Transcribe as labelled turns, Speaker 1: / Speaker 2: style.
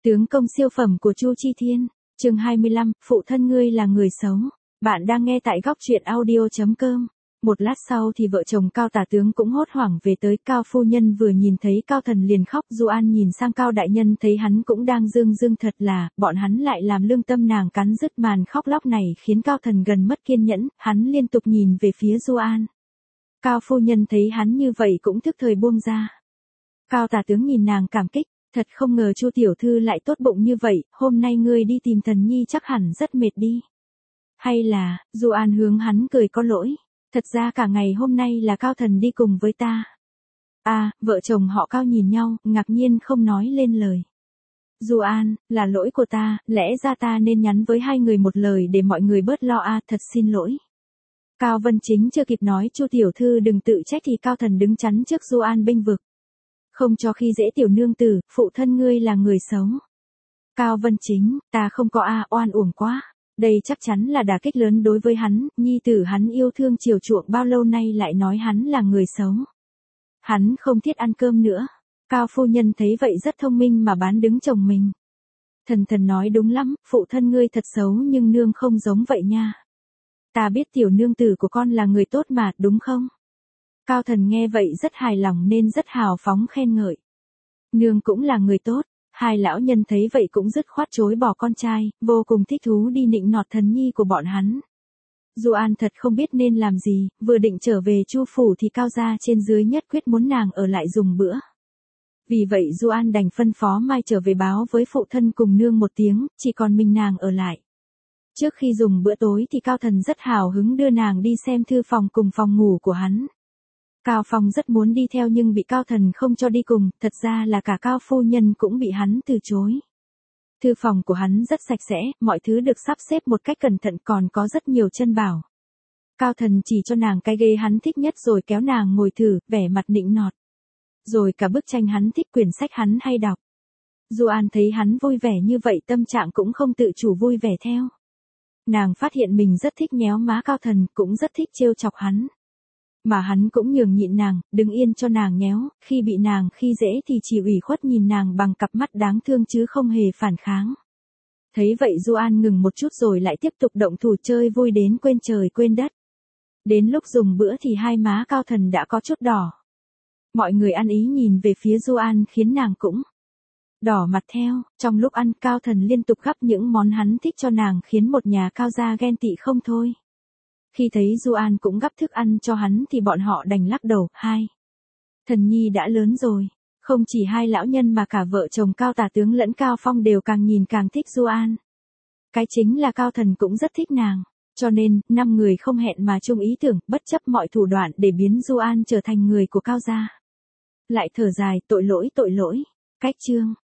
Speaker 1: Tướng công siêu phẩm của Chu Chi Thiên, chương 25, phụ thân ngươi là người xấu. Bạn đang nghe tại góc truyện audio.com. Một lát sau thì vợ chồng Cao tả tướng cũng hốt hoảng về tới. Cao phu nhân vừa nhìn thấy Cao thần liền khóc. Du An nhìn sang Cao đại nhân thấy hắn cũng đang rưng thật là, bọn hắn lại làm lương tâm nàng cắn rứt. Màn khóc lóc này khiến Cao thần gần mất kiên nhẫn, hắn liên tục nhìn về phía Du An. Cao phu nhân thấy hắn như vậy cũng thức thời buông ra. Cao tả tướng nhìn nàng cảm kích. Thật không ngờ Chu tiểu thư lại tốt bụng như vậy, hôm nay ngươi đi tìm thần nhi chắc hẳn rất mệt đi. Hay là, Du An hướng hắn cười có lỗi, thật ra cả ngày hôm nay là Cao thần đi cùng với ta. Vợ chồng họ Cao nhìn nhau, ngạc nhiên không nói lên lời. Du An, là lỗi của ta, lẽ ra ta nên nhắn với hai người một lời để mọi người bớt lo thật xin lỗi. Cao Vân Chính chưa kịp nói Chu tiểu thư đừng tự trách thì Cao thần đứng chắn trước Du An bênh vực. Không cho khi dễ tiểu nương tử, phụ thân ngươi là người xấu. Cao Vân Chính, ta không có oan uổng quá. Đây chắc chắn là đả kích lớn đối với hắn, nhi tử hắn yêu thương chiều chuộng bao lâu nay lại nói hắn là người xấu. Hắn không thiết ăn cơm nữa. Cao phu nhân thấy vậy rất thông minh mà bán đứng chồng mình. Thần nói đúng lắm, phụ thân ngươi thật xấu nhưng nương không giống vậy nha. Ta biết tiểu nương tử của con là người tốt mà, đúng không? Cao thần nghe vậy rất hài lòng nên rất hào phóng khen ngợi. Nương cũng là người tốt, hai lão nhân thấy vậy cũng dứt khoát chối bỏ con trai, vô cùng thích thú đi nịnh nọt thần nhi của bọn hắn. Du An thật không biết nên làm gì, vừa định trở về Chu phủ thì Cao gia trên dưới nhất quyết muốn nàng ở lại dùng bữa. Vì vậy Du An đành phân phó mai trở về báo với phụ thân cùng nương một tiếng, chỉ còn mình nàng ở lại. Trước khi dùng bữa tối thì Cao thần rất hào hứng đưa nàng đi xem thư phòng cùng phòng ngủ của hắn. Cao Phong rất muốn đi theo nhưng bị Cao thần không cho đi cùng, thật ra là cả Cao phu nhân cũng bị hắn từ chối. Thư phòng của hắn rất sạch sẽ, mọi thứ được sắp xếp một cách cẩn thận còn có rất nhiều chân bảo. Cao thần chỉ cho nàng cái ghế hắn thích nhất rồi kéo nàng ngồi thử, vẻ mặt nịnh nọt. Rồi cả bức tranh hắn thích quyển sách hắn hay đọc. Du An thấy hắn vui vẻ như vậy tâm trạng cũng không tự chủ vui vẻ theo. Nàng phát hiện mình rất thích nhéo má Cao thần, cũng rất thích trêu chọc hắn. Mà hắn cũng nhường nhịn nàng, đứng yên cho nàng nhéo, khi bị nàng khi dễ thì chỉ ủy khuất nhìn nàng bằng cặp mắt đáng thương chứ không hề phản kháng. Thấy vậy Du An ngừng một chút rồi lại tiếp tục động thủ chơi vui đến quên trời quên đất. Đến lúc dùng bữa thì hai má Cao thần đã có chút đỏ. Mọi người ăn ý nhìn về phía Du An khiến nàng cũng đỏ mặt theo. Trong lúc ăn Cao thần liên tục gắp những món hắn thích cho nàng khiến một nhà Cao gia ghen tị không thôi. Khi thấy Du An cũng gắp thức ăn cho hắn thì bọn họ đành lắc đầu. Thần nhi đã lớn rồi. Không chỉ hai lão nhân mà cả vợ chồng Cao tả tướng lẫn Cao Phong đều càng nhìn càng thích Du An. Cái chính là Cao thần cũng rất thích nàng. Cho nên, 5 người không hẹn mà chung ý tưởng, bất chấp mọi thủ đoạn để biến Du An trở thành người của Cao gia. Lại thở dài, tội lỗi. Cách chương.